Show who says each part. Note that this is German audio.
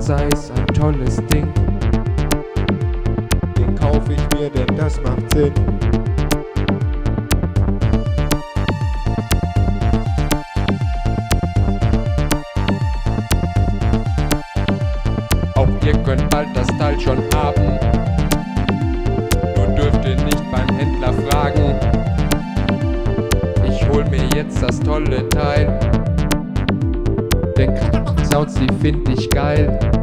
Speaker 1: sei es ein tolles Ding.
Speaker 2: Den kauf ich mir, denn das macht Sinn.
Speaker 1: Auch ihr könnt bald das Teil schon haben, nur dürft ihr nicht beim Händler fragen. Ich hol mir jetzt das tolle Teil, denn Sounds, die find ich geil.